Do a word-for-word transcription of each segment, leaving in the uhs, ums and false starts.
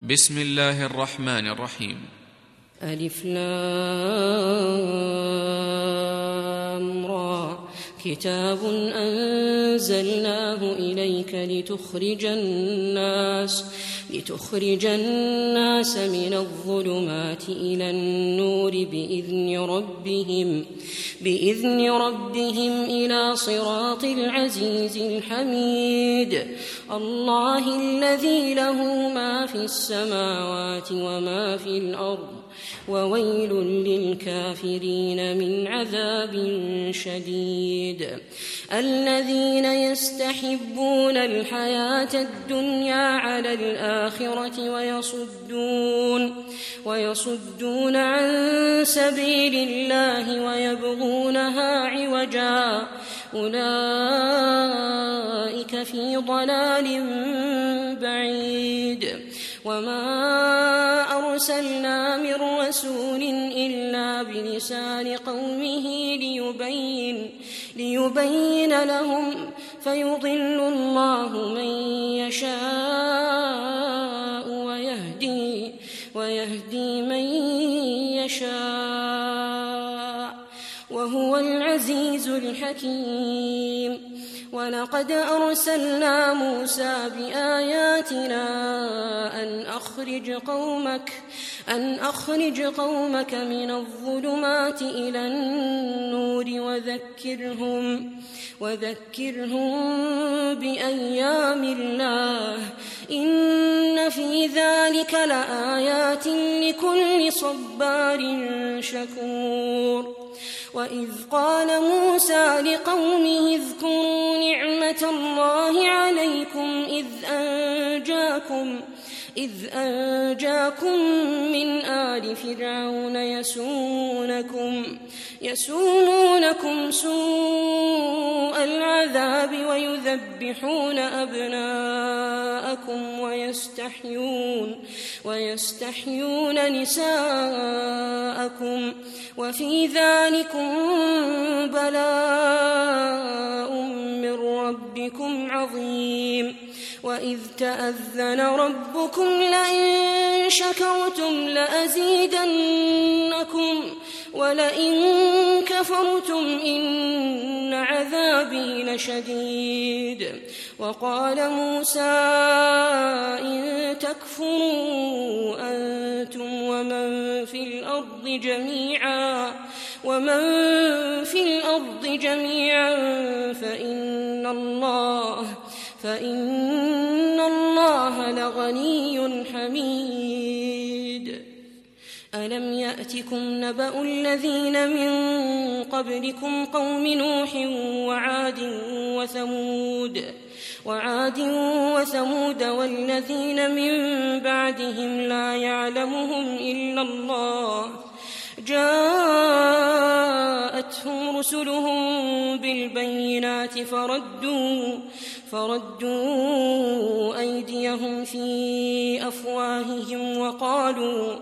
بسم الله الرحمن الرحيم. ألف لام را كتاب أنزلناه إليك لتخرج الناس لتخرج الناس من الظلمات إلى النور بإذن ربهم بإذن ربهم إلى صراط العزيز الحميد الله الذي له ما في السماوات وما في الأرض وويل للكافرين من عذاب شديد الذين يستحبون الحياة الدنيا على الآخرة ويصدون ويصدون عن سبيل الله ويبغونها عوجا أولئك في ضلال بعيد وما أرسلنا من رسول إلا بلسان قومه ليبين, ليبين لهم فيضل الله من يشاء ويهدي, ويهدي من يشاء وهو العزيز الحكيم ولقد أرسلنا موسى بآياتنا أن أخرج قومك أن أخرج قومك من الظلمات إلى النور وذكرهم وذكرهم بأيام الله إن في ذلك لآيات لكل صبار شكور وإذ قال موسى لقومه اذكروا نعمة الله عليكم إذ أنجاكم إذ أنجاكم من آل فرعون يسومونكم يسومونكم سوء العذاب ويذبحون أبناءكم ويستحيون ويستحيون نساءكم وفي ذلكم بلاء من ربكم عظيم وإذ تأذن ربكم لئن شكرتم لأزيدنكم ولئن كفرتم إن عذابي لشديد وقال موسى إن تكفروا أنتم ومن في الأرض جميعا ومن في الأرض جميعا فإن الله فإن الله لغني حميد ألم يأتكم نبأ الذين من قبلكم قوم نوح وعاد وثمود وعاد وثمود والذين من بعدهم لا يعلمهم إلا الله جاءتهم رسلهم بالبينات فردوا فردوا أيديهم في أفواههم وقالوا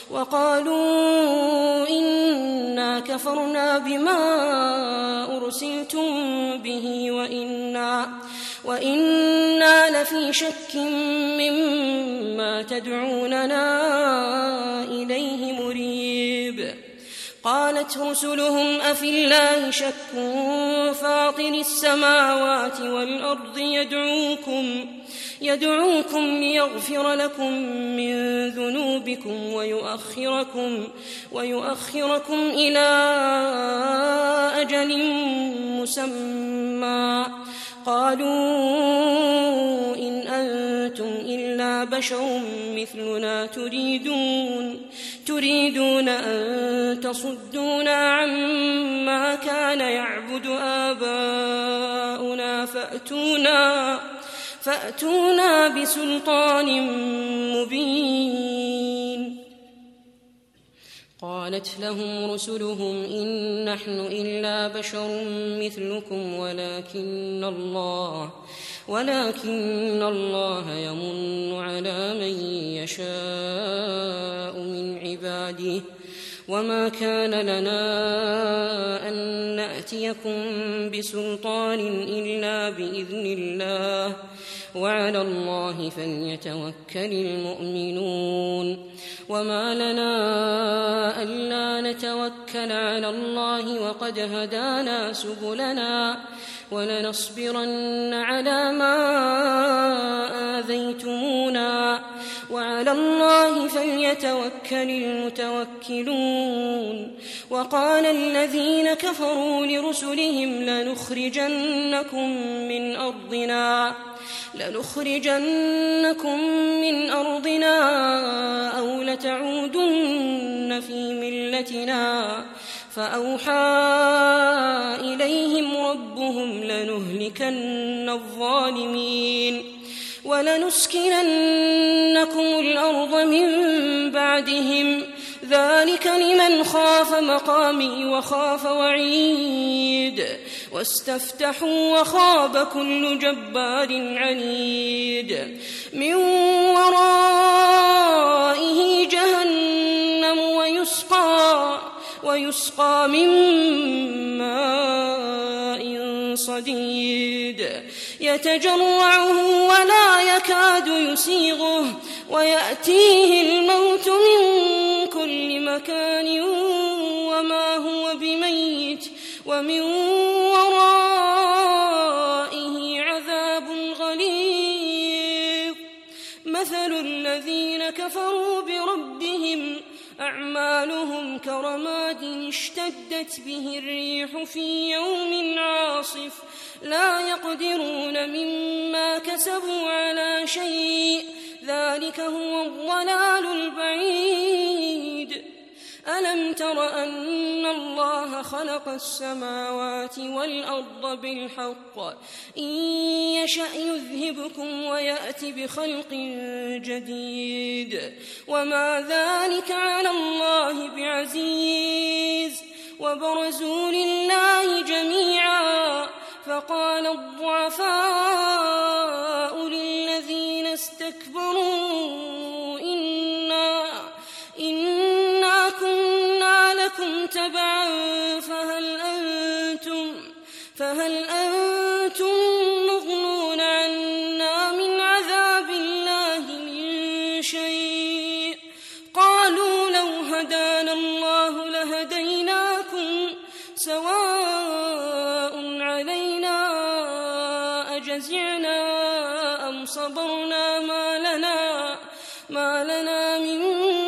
وقالوا إنا كفرنا بما أرسلتم به وإنا وإنا لفي شك مما تدعوننا إليه مريب قالت رسلهم أفي الله شك فاطر السماوات والأرض يدعوكم يدعوكم ليغفر لكم من ذنوبكم ويؤخركم ويؤخركم إلى أجل مسمى قالوا إن أنتم إلا بشر مثلنا تريدون تريدون أن تصدونا عما كان يعبد آباؤنا فأتونا فأتونا بسلطان مبين قالت لهم رسلهم إن نحن إلا بشر مثلكم ولكن الله ولكن الله يمن على من يشاء من عباده وما كان لنا أن نأتيكم بسلطان إلا بإذن الله وعلى الله فليتوكل المؤمنون وما لنا ألا نتوكل على الله وقد هدانا سبلنا ولنصبرن على ما آذيتمونا وعلى الله فليتوكل المتوكلون وقال الذين كفروا لرسلهم لنخرجنكم من أرضنا لنخرجنكم من أرضنا أو لتعودن في ملتنا فأوحى إليهم ربهم لنهلكن الظالمين ولنسكننكم الأرض من بعدهم ذلك لمن خاف مقامي وخاف وعيد واستفتحوا وخاب كل جبار عنيد من ورائه جهنم ويسقى ويسقى من ماء صديد يتجرعه ولا يكاد يسيغه ويأتيه الموت من كل مكان وما هو بميت ومن ورائه عذاب غليظ مثل الذين كفروا بربهم أعمالهم كرماد اشتدت به الريح في يوم عاصف لا يقدرون مما كسبوا على شيء ذلك هو الضلال البعيد ألم تر أن الله خلق السماوات والأرض بالحق إن يشأ يذهبكم ويأت بخلق جديد وما ذلك على الله بعزيز وبرزوا لله جميعا فقال الضعفاء للذين استكبروا إنا إنا كنا لكم تبعا فهل أنتم فهل أنتم مغنون عنا من عذاب الله من شيء قالوا لو هدانا الله لهديناكم سواء علينا أجزعنا أم صبرنا ما لنا ما لنا من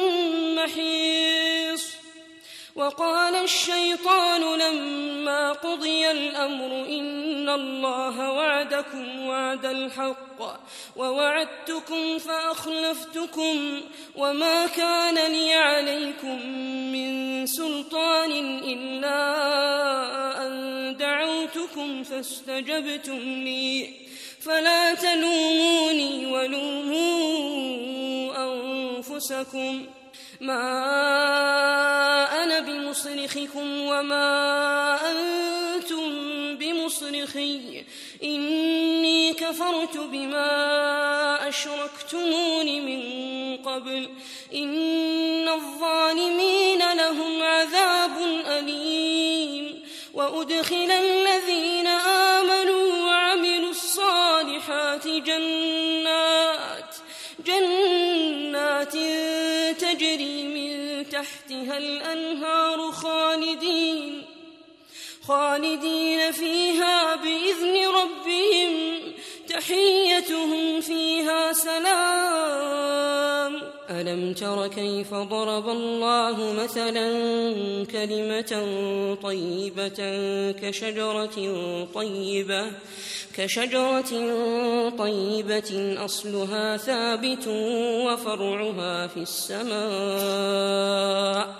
محيص وقال الشيطان لما قضي الأمر إن الله وعدكم وعد الحق ووعدتكم فأخلفتكم وما كان لي عليكم من سلطان إلا أن دعوتكم فاستجبتم لي فلا تلوموني ولوموا أنفسكم ما أنا بمصرخكم وما أنتم بمصرخي إني كفرت بما أشركتمون من قبل إن الظالمين لهم عذاب أليم وأدخل الذين آمنوا وعملوا الصالحات جنات جنات تجري من تحتها الأنهار خالدين خالدين فيها بإذن ربهم تحيتهم فيها سلام ألم تر كيف ضرب الله مثلا كلمة طيبة كشجرة طيبة كشجرة طيبة أصلها ثابت وفرعها في السماء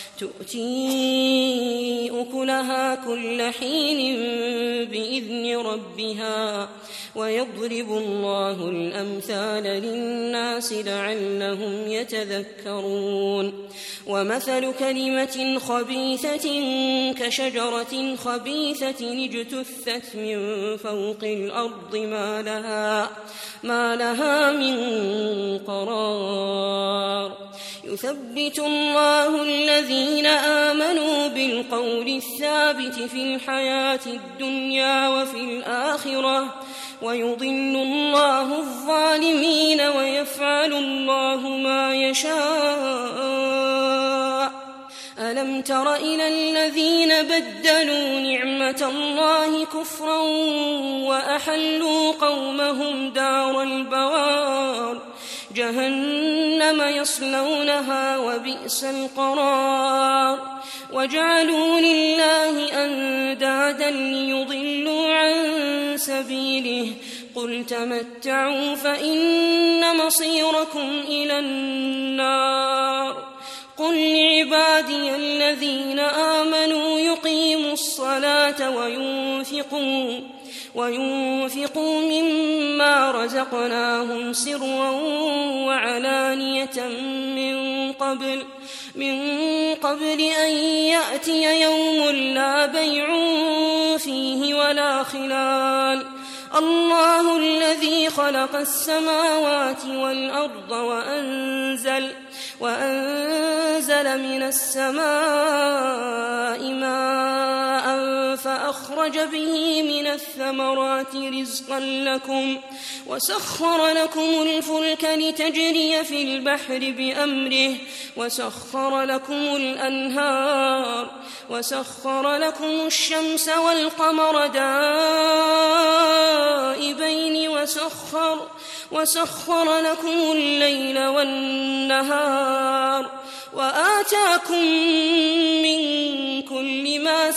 تؤتي أكلها كل حين بإذن ربها ويضرب الله الأمثال للناس لعلهم يتذكرون ومثل كلمة خبيثة كشجرة خبيثة اجتثت من فوق الأرض ما لها, ما لها من قرار يثبت الله الذين آمنوا بالقول الثابت في الحياة الدنيا وفي الآخرة ويضل الله الظالمين ويفعل الله ما يشاء. ألم تر إلى الذين بدلوا نعمة الله كفرا وأحلوا قومهم دار البوار جهنم يصلونها وبئس القرار. وجعلوا لله أندادا ليضلوا عن سبيله قل تمتعوا فإن مصيركم إلى النار. قل لعبادي الذين آمنوا يقيموا الصلاة وينفقوا وينفقوا مما رزقناهم سرا وعلانية من قبل من قبل أن يأتي يوم لا بيع فيه ولا خلال. الله الذي خلق السماوات والأرض وأنزل وأنزل من السماء ماء فأخرج به من الثمرات رزقا لكم وسخر لكم الفلك لتجري في البحر بأمره وسخر لكم الأنهار وسخر لكم الشمس والقمر دائبين وسخر وسخر لكم الليل والنهار وآتاكم من كل ما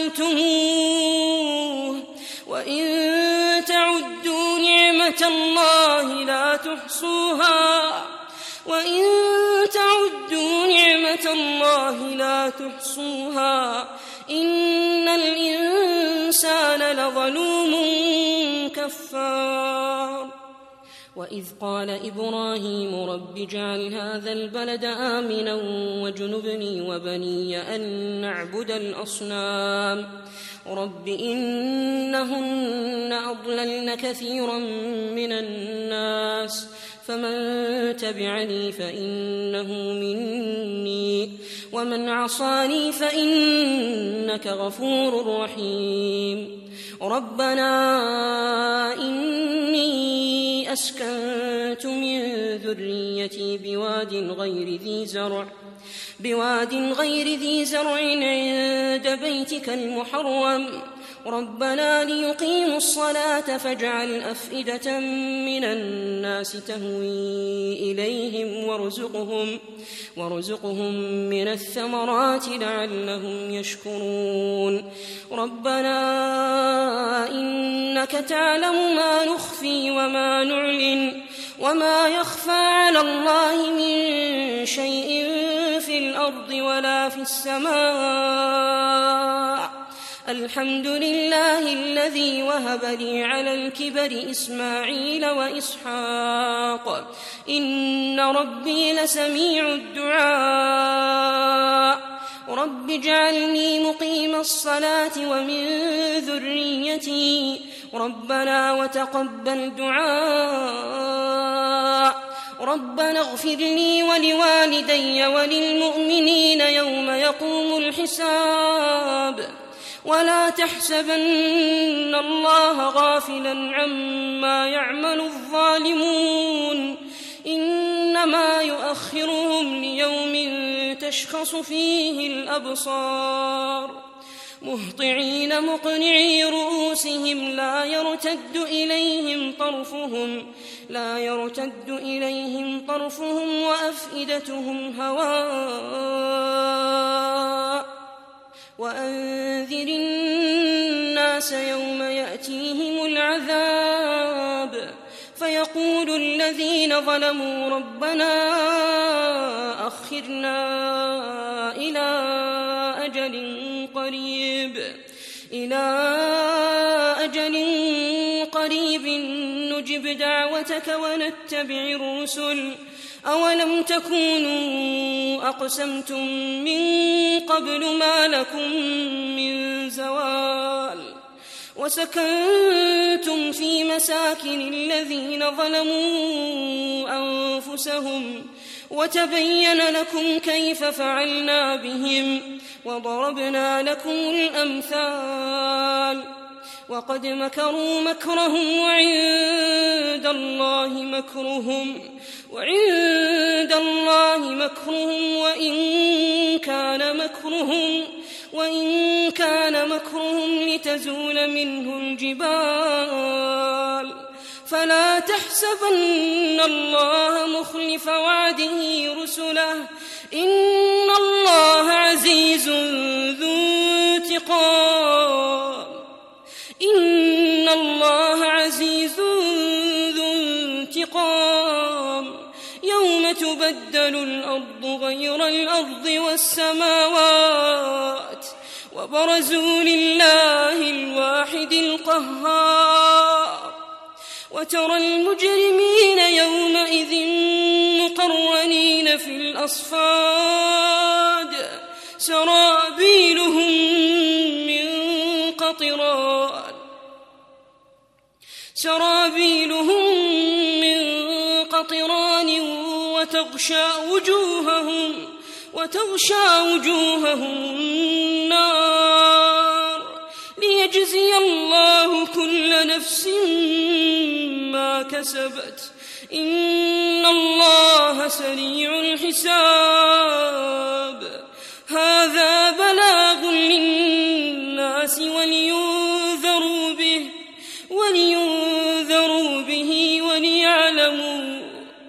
سألتموه وإن تعدوا نعمة الله لا تحصوها وإن تعدوا نعمة الله لا تحصوها إن الإنسان لظلوم كفار. وإذ قال إبراهيم رب اجعل هذا البلد آمنا واجنبني وبني أن نعبد الأصنام رب إنهن أضللن كثيرا من الناس فمن تبعني فإنه مني ومن عصاني فإنك غفور رحيم. ربنا إني أسكنت من ذريتي بواد غير ذي زرع بواد غير ذي زرع عند بيتك المحرم ربنا ليقيموا الصلاة فاجعل أفئدة من الناس تهوي إليهم وارزقهم, وارزقهم من الثمرات لعلهم يشكرون. ربنا إنك تعلم ما نخفي وما نعلن وما يخفى على الله من شيء في الأرض ولا في السماء. الحمد لله الذي وهب لي على الكبر إسماعيل وإسحاق إن ربي لسميع الدعاء. رب اجعلني مقيم الصلاة ومن ذريتي ربنا وتقبل دعاء. ربنا اغفر لي ولوالدي وللمؤمنين يوم يقوم الحساب ولا تحسبن الله غافلا عما يعمل الظالمون إنما يؤخرهم ليوم تشخص فيه الأبصار مهطعين مقنعي رؤوسهم لا يرتد إليهم طرفهم لا يرتد إليهم طرفهم وأفئدتهم هواء. وأنذر الناس يوم يأتيهم العذاب فيقول الذين ظلموا ربنا أخرنا إلى أجل قريب إلى أجل قريب نجب دعوتك ونتبع الرسل أولم تكونوا أقسمتم من قبل ما لكم من زوال وسكنتم في مساكن الذين ظلموا أنفسهم وتبين لكم كيف فعلنا بهم وضربنا لكم الأمثال وقد مكروا مكرهم وعند الله مكرهم وعند الله مكرهم وإن كان مكرهم وإن كان مكرهم لتزول منه الجبال فلا تحسبن الله مخلف وعده رسله إن الله عزيز ذو انتقام إن الله عزيز ذو انتقام يوم تبدل الأرض غير الأرض والسماوات وبرزوا لله الواحد القهار وترى المجرمين يومئذ مقرنين في الأصفاد سرابيلهم من قطران سرابيلهم من قطران وتغشى وجوههم وتغشى وجوههم النار ليجزي الله كل نفس ما كسبت إن الله سريع الحساب هذا بلاغ للناس ولينذروا به ولينذروا به وليعلموا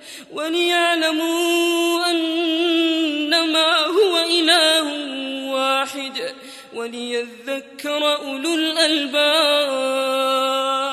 وليعلموا أنما هو إله واحد وليذكر أولو الألباب.